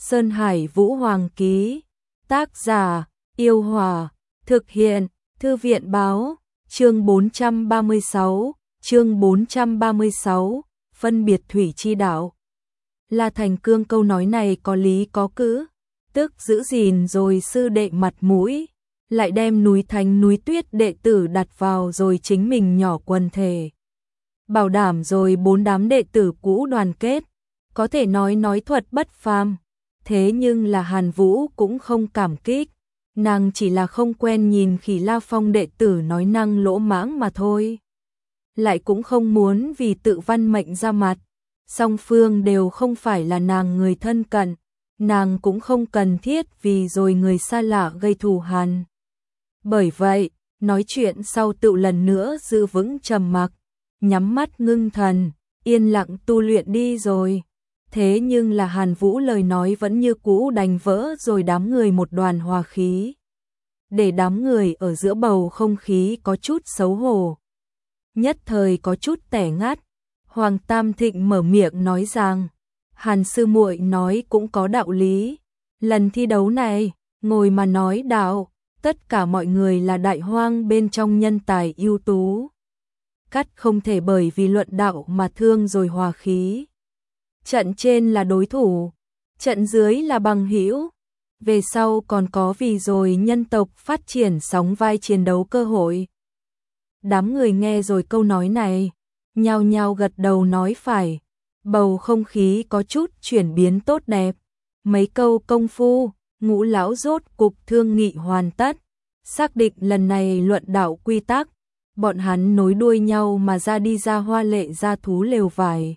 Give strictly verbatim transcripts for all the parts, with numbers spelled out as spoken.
Sơn Hải Vũ Hoàng ký. Tác giả: Yêu Hòa. Thực hiện: Thư viện báo. Chương bốn trăm ba mươi sáu. Chương bốn trăm ba mươi sáu. Phân biệt thủy chi đạo. La Thành Cương câu nói này có lý có cữ, tức giữ gìn rồi sư đệ mặt mũi, lại đem núi Thánh núi Tuyết đệ tử đặt vào rồi chính mình nhỏ quần thể. Bảo đảm rồi bốn đám đệ tử cũ đoàn kết, có thể nói nói thuật bất phàm. Thế nhưng là Hàn Vũ cũng không cảm kích, nàng chỉ là không quen nhìn Khỉ La Phong đệ tử nói năng lỗ mãng mà thôi. Lại cũng không muốn vì tự văn mệnh ra mặt, song phương đều không phải là nàng người thân cận, nàng cũng không cần thiết vì rồi người xa lạ gây thù hằn. Bởi vậy, nói chuyện sau tự lần nữa giữ vững trầm mặc, nhắm mắt ngưng thần, yên lặng tu luyện đi rồi. Thế nhưng là Hàn Vũ lời nói vẫn như cũ đành vỡ rồi đám người một đoàn hòa khí, để đám người ở giữa bầu không khí có chút xấu hổ. Nhất thời có chút tẻ ngắt, Hoàng Tam Thịnh mở miệng nói rằng, Hàn sư muội nói cũng có đạo lý. Lần thi đấu này, ngồi mà nói đạo, tất cả mọi người là đại hoang bên trong nhân tài ưu tú. Cắt không thể bởi vì luận đạo mà thương rồi hòa khí. Trận trên là đối thủ, trận dưới là bằng hữu. Về sau còn có vì rồi nhân tộc phát triển sóng vai chiến đấu cơ hội. Đám người nghe rồi câu nói này, nhao nhao gật đầu nói phải. Bầu không khí có chút chuyển biến tốt đẹp. Mấy câu công phu, Ngũ lão rốt cục thương nghị hoàn tất, xác định lần này luận đạo quy tắc. Bọn hắn nối đuôi nhau mà ra đi ra hoa lệ ra thú lều vải.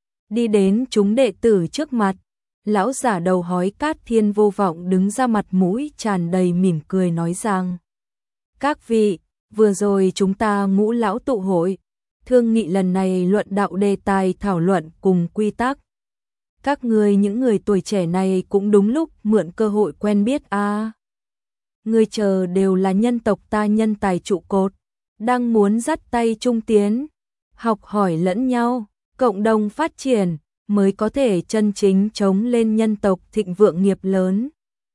Đi đến chúng đệ tử trước mặt, lão giả đầu hói Cát Thiên Vô Vọng đứng ra, mặt mũi tràn đầy mỉm cười nói rằng: các vị, vừa rồi chúng ta Ngũ lão tụ hội, thương nghị lần này luận đạo đề tài thảo luận cùng quy tắc. Các người những người tuổi trẻ này cũng đúng lúc mượn cơ hội quen biết a. À. Người chờ đều là nhân tộc ta nhân tài trụ cột, đang muốn dắt tay chung tiến, học hỏi lẫn nhau, cộng đồng phát triển, mới có thể chân chính chống lên nhân tộc thịnh vượng nghiệp lớn.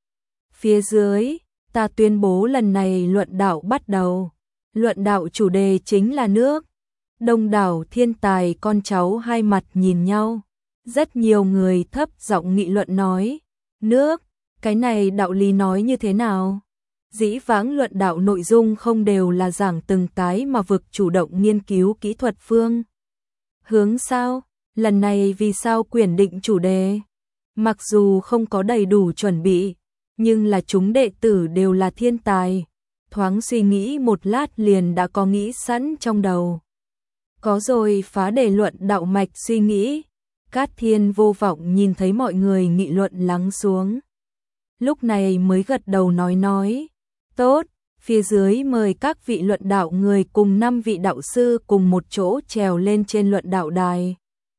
Phía dưới, ta tuyên bố lần này luận đạo bắt đầu. Luận đạo chủ đề chính là nước. Đông đảo thiên tài con cháu hai mặt nhìn nhau. Rất nhiều người thấp giọng nghị luận nói, nước, cái này đạo lý nói như thế nào? Dĩ vãng luận đạo nội dung không đều là giảng từng cái mà vực chủ động nghiên cứu kỹ thuật phương hướng sao? Lần này vì sao quyền định chủ đề? Mặc dù không có đầy đủ chuẩn bị, nhưng là chúng đệ tử đều là thiên tài. Thoáng suy nghĩ một lát liền đã có nghĩ sẵn trong đầu. Có rồi phá đề luận đạo mạch suy nghĩ. Cát Thiên Vô Vọng nhìn thấy mọi người nghị luận lắng xuống, lúc này mới gật đầu nói nói, tốt, phía dưới mời các vị luận đạo người cùng năm vị đạo sư cùng một chỗ trèo lên trên luận đạo đài.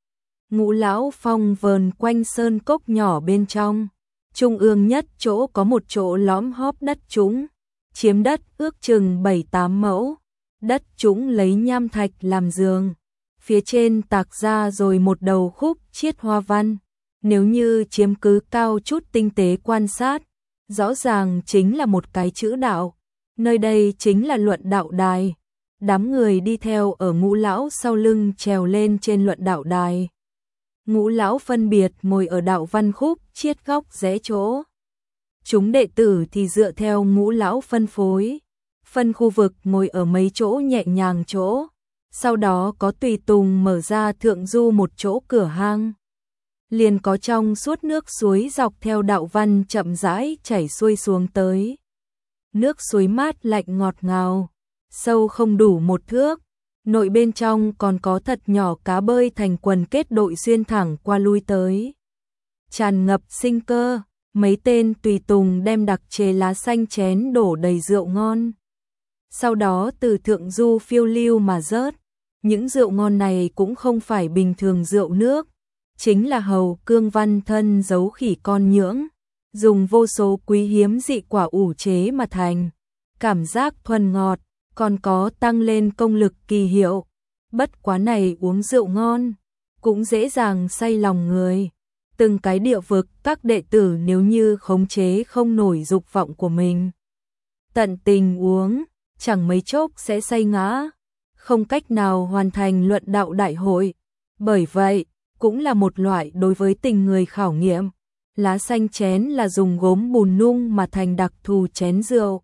Ngũ lão phong vờn quanh sơn cốc nhỏ bên trong, trung ương nhất chỗ có một chỗ lõm hóp đất trũng, chiếm đất ước chừng bảy tám mẫu, đất trũng lấy nham thạch làm giường. Phía trên tạc ra rồi một đầu khúc chiết hoa văn, nếu như chiếm cứ cao chút tinh tế quan sát, rõ ràng chính là một cái chữ đạo. Nơi đây chính là luận đạo đài. Đám người đi theo ở Ngũ lão sau lưng trèo lên trên luận đạo đài. Ngũ lão phân biệt ngồi ở đạo văn khúc chiết góc rẽ chỗ. Chúng đệ tử thì dựa theo Ngũ lão phân phối, phân khu vực ngồi ở mấy chỗ nhẹ nhàng chỗ. Sau đó có tùy tùng mở ra thượng du một chỗ cửa hang. Liền có trong suốt nước suối dọc theo đạo văn chậm rãi chảy xuôi xuống tới. Nước suối mát lạnh ngọt ngào, sâu không đủ một thước. Nội bên trong còn có thật nhỏ cá bơi thành quần kết đội xuyên thẳng qua lui tới. Tràn ngập sinh cơ, mấy tên tùy tùng đem đặc chế lá xanh chén đổ đầy rượu ngon. Sau đó từ thượng du phiêu lưu mà rớt. Những rượu ngon này cũng không phải bình thường rượu nước, chính là hầu cương văn thân giấu khỉ con nhưỡng, dùng vô số quý hiếm dị quả ủ chế mà thành. Cảm giác thuần ngọt, còn có tăng lên công lực kỳ hiệu. Bất quá này uống rượu ngon, cũng dễ dàng say lòng người. từng cái địa vực các đệ tử nếu như khống chế không nổi dục vọng của mình, tận tình uống, chẳng mấy chốc sẽ say ngã, không cách nào hoàn thành luận đạo đại hội. Bởi vậy, cũng là một loại đối với tình người khảo nghiệm. Lá xanh chén là dùng gốm bùn nung mà thành đặc thù chén rượu.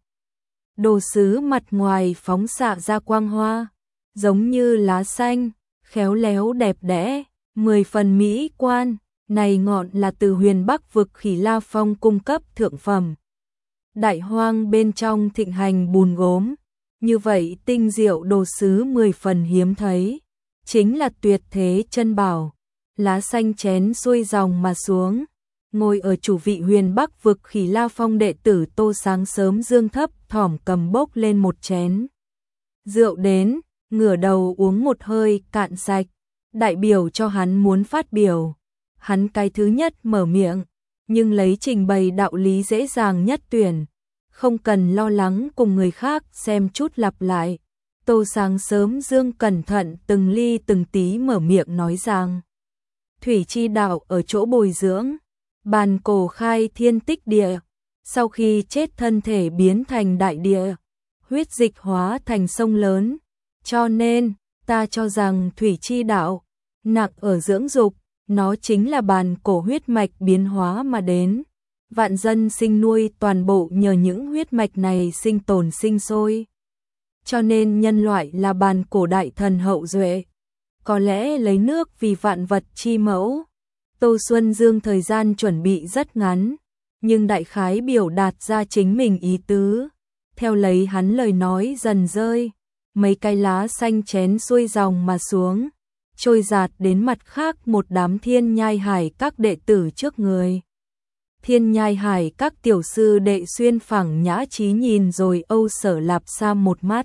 Đồ sứ mặt ngoài phóng xạ ra quang hoa, giống như lá xanh, khéo léo đẹp đẽ, mười phần mỹ quan. Này ngọn là từ Huyền Bắc vực Khỉ La Phong cung cấp thượng phẩm. Đại hoang bên trong thịnh hành bùn gốm, như vậy tinh diệu đồ sứ mười phần hiếm thấy, chính là tuyệt thế chân bảo. Lá xanh chén xuôi dòng mà xuống, ngồi ở chủ vị Huyền Bắc vực Khỉ La Phong đệ tử Tô sáng sớm dương thấp thỏm cầm bốc lên một chén rượu đến, ngửa đầu uống một hơi cạn sạch, đại biểu cho hắn muốn phát biểu. Hắn cái thứ nhất mở miệng, nhưng lấy trình bày đạo lý dễ dàng nhất tuyển, không cần lo lắng cùng người khác xem chút lặp lại. Tô sáng sớm dương cẩn thận từng ly từng tí mở miệng nói rằng, thủy chi đạo ở chỗ bồi dưỡng, bàn cổ khai thiên tích địa, sau khi chết thân thể biến thành đại địa, huyết dịch hóa thành sông lớn, cho nên ta cho rằng thủy chi đạo nặng ở dưỡng dục. Nó chính là bàn cổ huyết mạch biến hóa mà đến. Vạn dân sinh nuôi toàn bộ nhờ những huyết mạch này sinh tồn sinh sôi. Cho nên nhân loại là bàn cổ đại thần hậu duệ. Có lẽ lấy nước vì vạn vật chi mẫu. Tô Xuân Dương thời gian chuẩn bị rất ngắn, nhưng đại khái biểu đạt ra chính mình ý tứ. Theo lấy hắn lời nói dần rơi, mấy cái lá xanh chén xuôi dòng mà xuống, trôi dạt đến mặt khác một đám thiên nhai hải các đệ tử trước người. Thiên nhai hải các tiểu sư đệ xuyên phẳng nhã trí nhìn rồi Âu Sở Lạp Sam một mắt.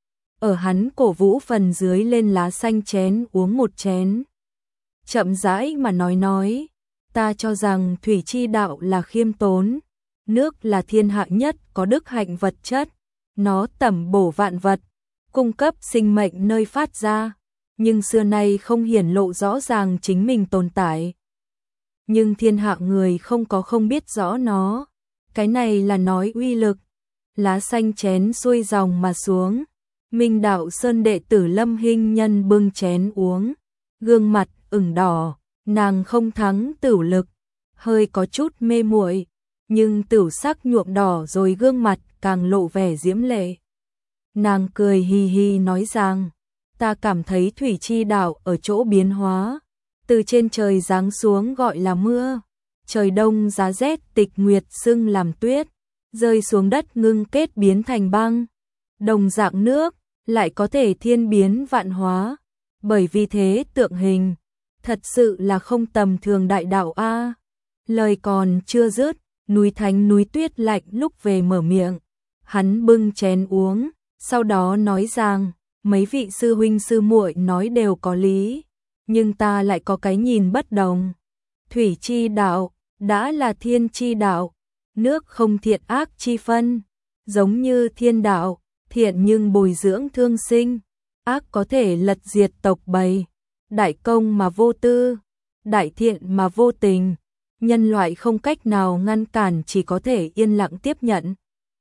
Ở hắn cổ vũ phần dưới lên lá xanh chén uống một chén. Chậm rãi mà nói nói, ta cho rằng thủy chi đạo là khiêm tốn, nước là thiên hạ nhất có đức hạnh vật chất, nó tẩm bổ vạn vật, cung cấp sinh mệnh nơi phát ra. Nhưng xưa nay không hiển lộ rõ ràng chính mình tồn tại. Nhưng thiên hạ người không có không biết rõ nó. Cái này là nói uy lực. Lá xanh chén xuôi dòng mà xuống. Minh Đạo Sơn đệ tử Lâm Hinh Nhân bưng chén uống. Gương mặt ửng đỏ, nàng không thắng tửu lực. Hơi có chút mê muội, nhưng tửu sắc nhuộm đỏ rồi gương mặt càng lộ vẻ diễm lệ. Nàng cười hì hì nói rằng, ta cảm thấy thủy chi đạo ở chỗ biến hóa, từ trên trời giáng xuống gọi là mưa, trời đông giá rét tịch nguyệt xưng làm tuyết, rơi xuống đất ngưng kết biến thành băng, đồng dạng nước, lại có thể thiên biến vạn hóa, bởi vì thế tượng hình, thật sự là không tầm thường đại đạo a. Lời còn chưa dứt, núi thánh núi tuyết lạnh lúc về mở miệng, hắn bưng chén uống, sau đó nói rằng, mấy vị sư huynh sư muội nói đều có lý, nhưng ta lại có cái nhìn bất đồng. Thủy chi đạo đã là thiên chi đạo, nước không thiện ác chi phân, giống như thiên đạo, thiện nhưng bồi dưỡng thương sinh, ác có thể lật diệt tộc bầy, đại công mà vô tư, đại thiện mà vô tình, nhân loại không cách nào ngăn cản, chỉ có thể yên lặng tiếp nhận.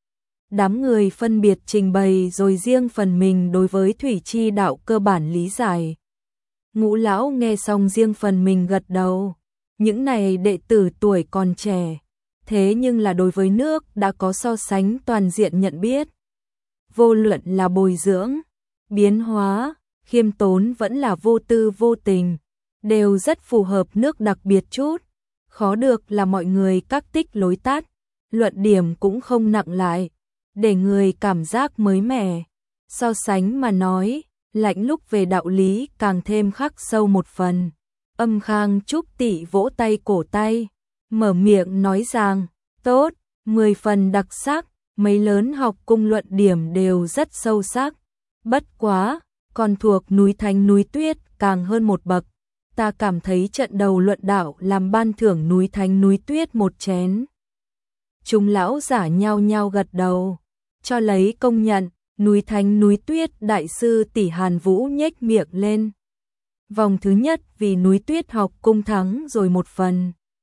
Đám người phân biệt trình bày rồi riêng phần mình đối với thủy chi đạo cơ bản lý giải. Ngũ lão nghe xong riêng phần mình gật đầu. Những này đệ tử tuổi còn trẻ, thế nhưng là đối với nước đã có so sánh toàn diện nhận biết. Vô luận là bồi dưỡng, biến hóa, khiêm tốn vẫn là vô tư vô tình, đều rất phù hợp nước đặc biệt chút. Khó được là mọi người các tích lối tắt, luận điểm cũng không nặng lại, để người cảm giác mới mẻ. So sánh mà nói, lạnh lúc về đạo lý càng thêm khắc sâu một phần. Âm Khang Trúc Tị vỗ tay cổ tay, mở miệng nói rằng, tốt, mười phần đặc sắc, mấy lớn học cung luận điểm đều rất sâu sắc. Bất quá, còn thuộc núi Thánh núi Tuyết càng hơn một bậc. Ta cảm thấy trận đầu luận đạo làm ban thưởng núi Thánh núi Tuyết một chén. Chúng lão giả nhau nhau gật đầu, cho lấy công nhận. Núi Thánh núi Tuyết đại sư tỷ Hàn Vũ nhếch miệng lên. Vòng thứ nhất vì núi Tuyết học cung thắng rồi một phần.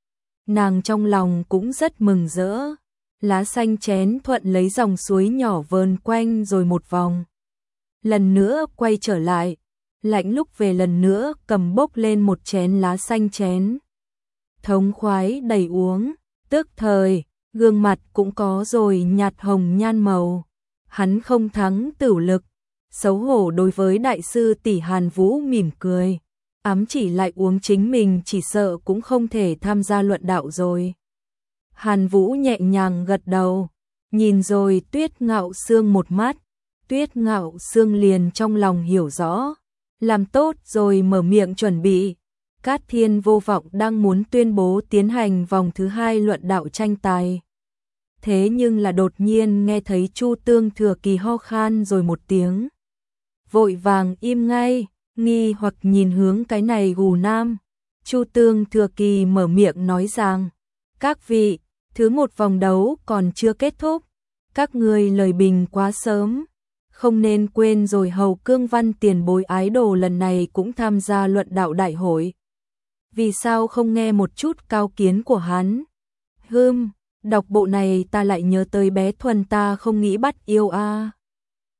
nàng trong lòng cũng rất mừng rỡ. Lá xanh chén thuận lấy dòng suối nhỏ vờn quanh rồi một vòng. Lần nữa quay trở lại, lạnh lúc về lần nữa cầm bốc lên một chén lá xanh chén. Thống khoái đầy uống, tức thời, gương mặt cũng có rồi nhạt hồng nhan màu. Hắn không thắng tửu lực, xấu hổ đối với đại sư tỷ Hàn Vũ mỉm cười. Ám chỉ lại uống chính mình chỉ sợ cũng không thể tham gia luận đạo rồi. Hàn Vũ nhẹ nhàng gật đầu, nhìn rồi Tuyết Ngạo Sương một mắt. Tuyết Ngạo Sương liền trong lòng hiểu rõ, làm tốt rồi mở miệng chuẩn bị. Cát Thiên Vô Vọng đang muốn tuyên bố tiến hành vòng thứ hai luận đạo tranh tài. Thế nhưng là đột nhiên nghe thấy Chu Tương Thừa Kỳ ho khan rồi một tiếng. Vội vàng im ngay, nghi hoặc nhìn hướng cái này gù nam. Chu Tương Thừa Kỳ mở miệng nói rằng, các vị, thứ một vòng đấu còn chưa kết thúc. Các người lời bình quá sớm, không nên quên rồi Hầu Cương Văn tiền bối ái đồ lần này cũng tham gia luận đạo đại hội. Vì sao không nghe một chút cao kiến của hắn? Hừm, đọc bộ này ta lại nhớ tới bé Thuần ta không nghĩ bắt yêu a.